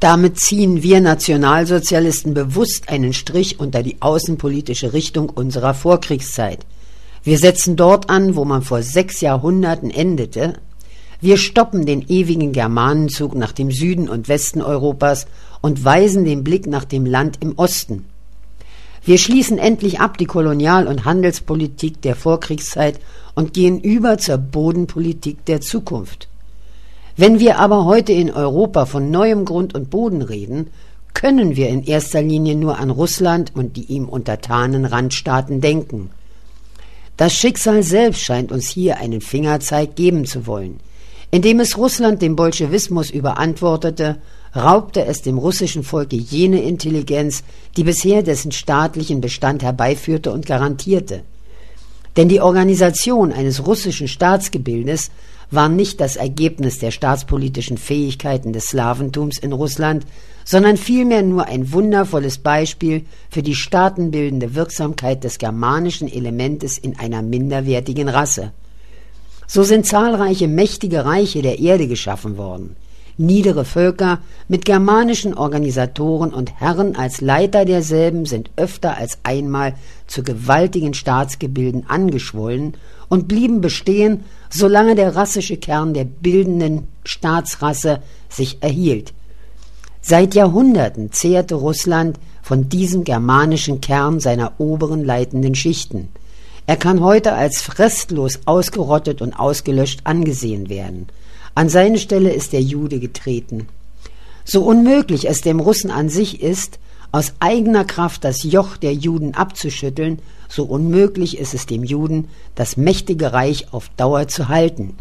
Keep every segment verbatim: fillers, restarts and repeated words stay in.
Damit ziehen wir Nationalsozialisten bewusst einen Strich unter die außenpolitische Richtung unserer Vorkriegszeit. Wir setzen dort an, wo man vor sechs Jahrhunderten endete. Wir stoppen den ewigen Germanenzug nach dem Süden und Westen Europas und weisen den Blick nach dem Land im Osten. Wir schließen endlich ab die Kolonial- und Handelspolitik der Vorkriegszeit und gehen über zur Bodenpolitik der Zukunft. Wenn wir aber heute in Europa von neuem Grund und Boden reden, können wir in erster Linie nur an Russland und die ihm untertanen Randstaaten denken. Das Schicksal selbst scheint uns hier einen Fingerzeig geben zu wollen. Indem es Russland dem Bolschewismus überantwortete, raubte es dem russischen Volke jene Intelligenz, die bisher dessen staatlichen Bestand herbeiführte und garantierte. Denn die Organisation eines russischen Staatsgebildes war nicht das Ergebnis der staatspolitischen Fähigkeiten des Slawentums in Russland, sondern vielmehr nur ein wundervolles Beispiel für die staatenbildende Wirksamkeit des germanischen Elementes in einer minderwertigen Rasse. So sind zahlreiche mächtige Reiche der Erde geschaffen worden. Niedere Völker mit germanischen Organisatoren und Herren als Leiter derselben sind öfter als einmal zu gewaltigen Staatsgebilden angeschwollen und blieben bestehen, solange der rassische Kern der bildenden Staatsrasse sich erhielt. Seit Jahrhunderten zehrte Russland von diesem germanischen Kern seiner oberen leitenden Schichten. Er kann heute als restlos ausgerottet und ausgelöscht angesehen werden. An seine Stelle ist der Jude getreten. So unmöglich es dem Russen an sich ist, aus eigener Kraft das Joch der Juden abzuschütteln, so unmöglich ist es dem Juden, das mächtige Reich auf Dauer zu halten.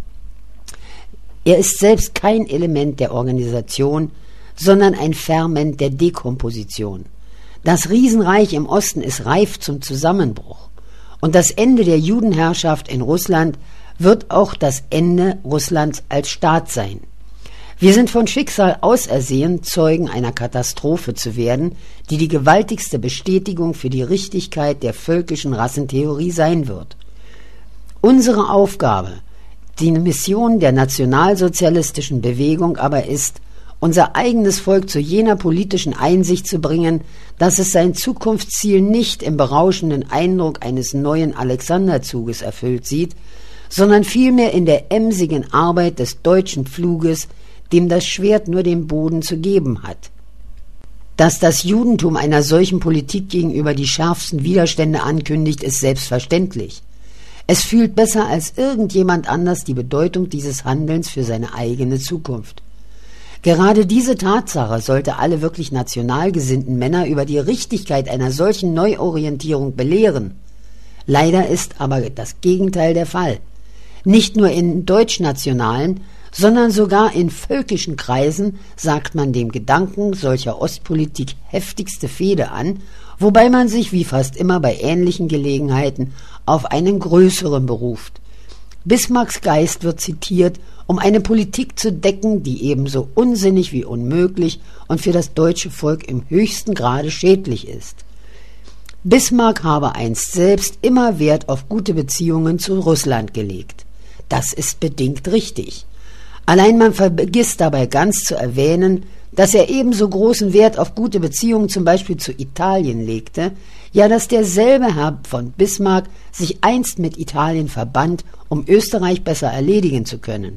Er ist selbst kein Element der Organisation, sondern ein Ferment der Dekomposition. Das Riesenreich im Osten ist reif zum Zusammenbruch. Und das Ende der Judenherrschaft in Russland wird auch das Ende Russlands als Staat sein. Wir sind von Schicksal ausersehen, Zeugen einer Katastrophe zu werden, die die gewaltigste Bestätigung für die Richtigkeit der völkischen Rassentheorie sein wird. Unsere Aufgabe, die Mission der nationalsozialistischen Bewegung aber ist, unser eigenes Volk zu jener politischen Einsicht zu bringen, dass es sein Zukunftsziel nicht im berauschenden Eindruck eines neuen Alexanderzuges erfüllt sieht, sondern vielmehr in der emsigen Arbeit des deutschen Pfluges, dem das Schwert nur den Boden zu geben hat. Dass das Judentum einer solchen Politik gegenüber die schärfsten Widerstände ankündigt, ist selbstverständlich. Es fühlt besser als irgendjemand anders die Bedeutung dieses Handelns für seine eigene Zukunft. Gerade diese Tatsache sollte alle wirklich national gesinnten Männer über die Richtigkeit einer solchen Neuorientierung belehren. Leider ist aber das Gegenteil der Fall. Nicht nur in deutschnationalen, sondern sogar in völkischen Kreisen sagt man dem Gedanken solcher Ostpolitik heftigste Fehde an, wobei man sich wie fast immer bei ähnlichen Gelegenheiten auf einen größeren beruft. Bismarcks Geist wird zitiert, um eine Politik zu decken, die ebenso unsinnig wie unmöglich und für das deutsche Volk im höchsten Grade schädlich ist. Bismarck habe einst selbst immer Wert auf gute Beziehungen zu Russland gelegt. Das ist bedingt richtig. Allein man vergisst dabei ganz zu erwähnen, dass er ebenso großen Wert auf gute Beziehungen zum Beispiel zu Italien legte, ja, dass derselbe Herr von Bismarck sich einst mit Italien verband, um Österreich besser erledigen zu können.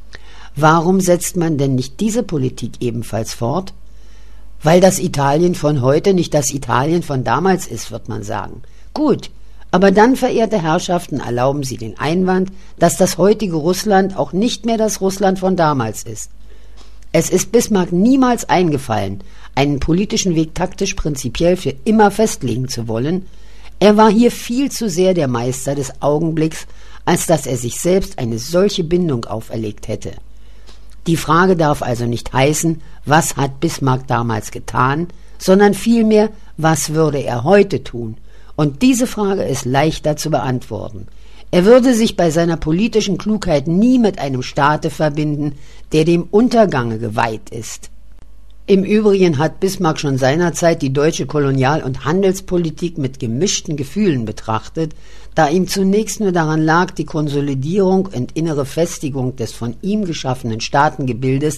Warum setzt man denn nicht diese Politik ebenfalls fort? Weil das Italien von heute nicht das Italien von damals ist, wird man sagen. Gut, aber dann, verehrte Herrschaften, erlauben Sie den Einwand, dass das heutige Russland auch nicht mehr das Russland von damals ist. Es ist Bismarck niemals eingefallen, einen politischen Weg taktisch prinzipiell für immer festlegen zu wollen. Er war hier viel zu sehr der Meister des Augenblicks, als dass er sich selbst eine solche Bindung auferlegt hätte. Die Frage darf also nicht heißen, was hat Bismarck damals getan, sondern vielmehr, was würde er heute tun? Und diese Frage ist leichter zu beantworten. Er würde sich bei seiner politischen Klugheit nie mit einem Staate verbinden, der dem Untergange geweiht ist. Im Übrigen hat Bismarck schon seinerzeit die deutsche Kolonial- und Handelspolitik mit gemischten Gefühlen betrachtet, da ihm zunächst nur daran lag, die Konsolidierung und innere Festigung des von ihm geschaffenen Staatengebildes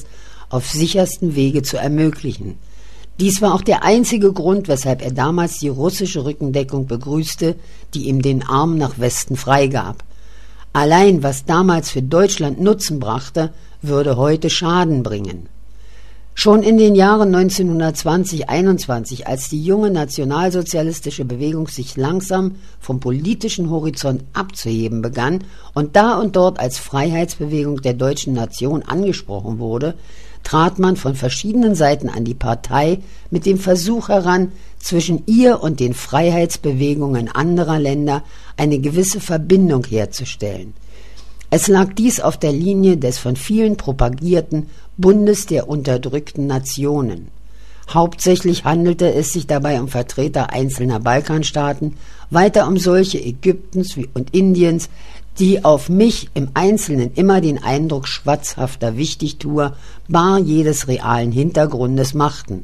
auf sichersten Wege zu ermöglichen. Dies war auch der einzige Grund, weshalb er damals die russische Rückendeckung begrüßte, die ihm den Arm nach Westen freigab. Allein was damals für Deutschland Nutzen brachte, würde heute Schaden bringen. Schon in den Jahren neunzehnhundertzwanzig einundzwanzig, als die junge nationalsozialistische Bewegung sich langsam vom politischen Horizont abzuheben begann und da und dort als Freiheitsbewegung der deutschen Nation angesprochen wurde, trat man von verschiedenen Seiten an die Partei mit dem Versuch heran, zwischen ihr und den Freiheitsbewegungen anderer Länder eine gewisse Verbindung herzustellen. Es lag dies auf der Linie des von vielen propagierten Bundes der unterdrückten Nationen. Hauptsächlich handelte es sich dabei um Vertreter einzelner Balkanstaaten, weiter um solche Ägyptens und Indiens, die auf mich im Einzelnen immer den Eindruck schwatzhafter Wichtigtuer bar jedes realen Hintergrundes machten.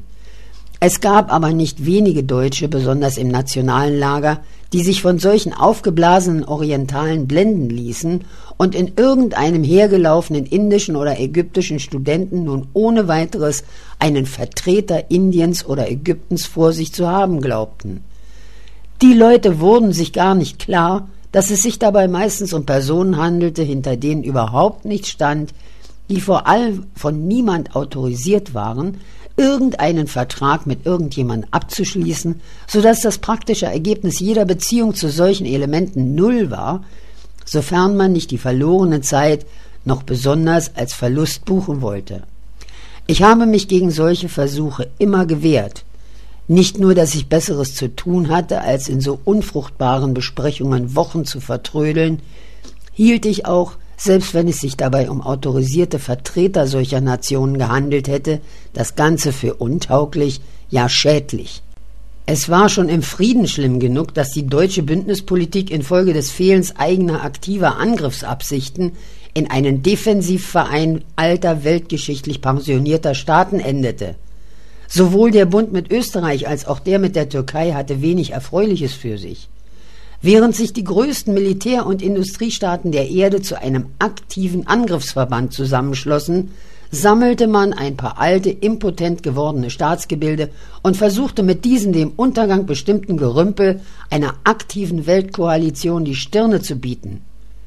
Es gab aber nicht wenige Deutsche, besonders im nationalen Lager, die sich von solchen aufgeblasenen Orientalen blenden ließen und in irgendeinem hergelaufenen indischen oder ägyptischen Studenten nun ohne weiteres einen Vertreter Indiens oder Ägyptens vor sich zu haben glaubten. Die Leute wurden sich gar nicht klar, dass es sich dabei meistens um Personen handelte, hinter denen überhaupt nichts stand, die vor allem von niemand autorisiert waren, irgendeinen Vertrag mit irgendjemandem abzuschließen, sodass das praktische Ergebnis jeder Beziehung zu solchen Elementen null war, sofern man nicht die verlorene Zeit noch besonders als Verlust buchen wollte. Ich habe mich gegen solche Versuche immer gewehrt. Nicht nur, dass ich Besseres zu tun hatte, als in so unfruchtbaren Besprechungen Wochen zu vertrödeln, hielt ich auch, selbst wenn es sich dabei um autorisierte Vertreter solcher Nationen gehandelt hätte, das Ganze für untauglich, ja schädlich. Es war schon im Frieden schlimm genug, dass die deutsche Bündnispolitik infolge des Fehlens eigener aktiver Angriffsabsichten in einen Defensivverein alter weltgeschichtlich pensionierter Staaten endete. Sowohl der Bund mit Österreich als auch der mit der Türkei hatte wenig Erfreuliches für sich. Während sich die größten Militär- und Industriestaaten der Erde zu einem aktiven Angriffsverband zusammenschlossen, sammelte man ein paar alte, impotent gewordene Staatsgebilde und versuchte mit diesen dem Untergang bestimmten Gerümpel einer aktiven Weltkoalition die Stirne zu bieten.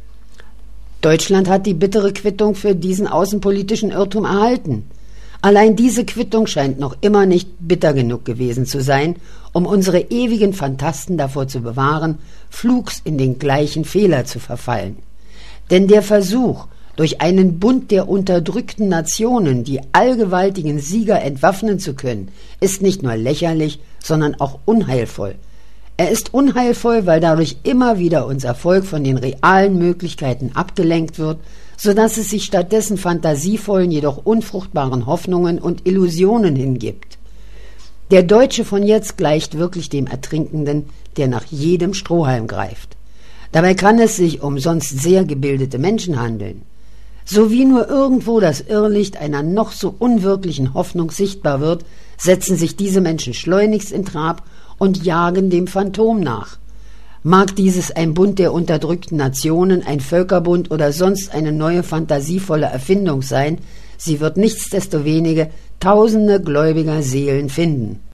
Deutschland hat die bittere Quittung für diesen außenpolitischen Irrtum erhalten. Allein diese Quittung scheint noch immer nicht bitter genug gewesen zu sein, um unsere ewigen Phantasten davor zu bewahren, flugs in den gleichen Fehler zu verfallen. Denn der Versuch, durch einen Bund der unterdrückten Nationen die allgewaltigen Sieger entwaffnen zu können, ist nicht nur lächerlich, sondern auch unheilvoll. Er ist unheilvoll, weil dadurch immer wieder unser Volk von den realen Möglichkeiten abgelenkt wird, sodass es sich stattdessen fantasievollen, jedoch unfruchtbaren Hoffnungen und Illusionen hingibt. Der Deutsche von jetzt gleicht wirklich dem Ertrinkenden, der nach jedem Strohhalm greift. Dabei kann es sich um sonst sehr gebildete Menschen handeln. So wie nur irgendwo das Irrlicht einer noch so unwirklichen Hoffnung sichtbar wird, setzen sich diese Menschen schleunigst in Trab und jagen dem Phantom nach. Mag dieses ein Bund der unterdrückten Nationen, ein Völkerbund oder sonst eine neue fantasievolle Erfindung sein, sie wird nichtsdestoweniger tausende gläubiger Seelen finden.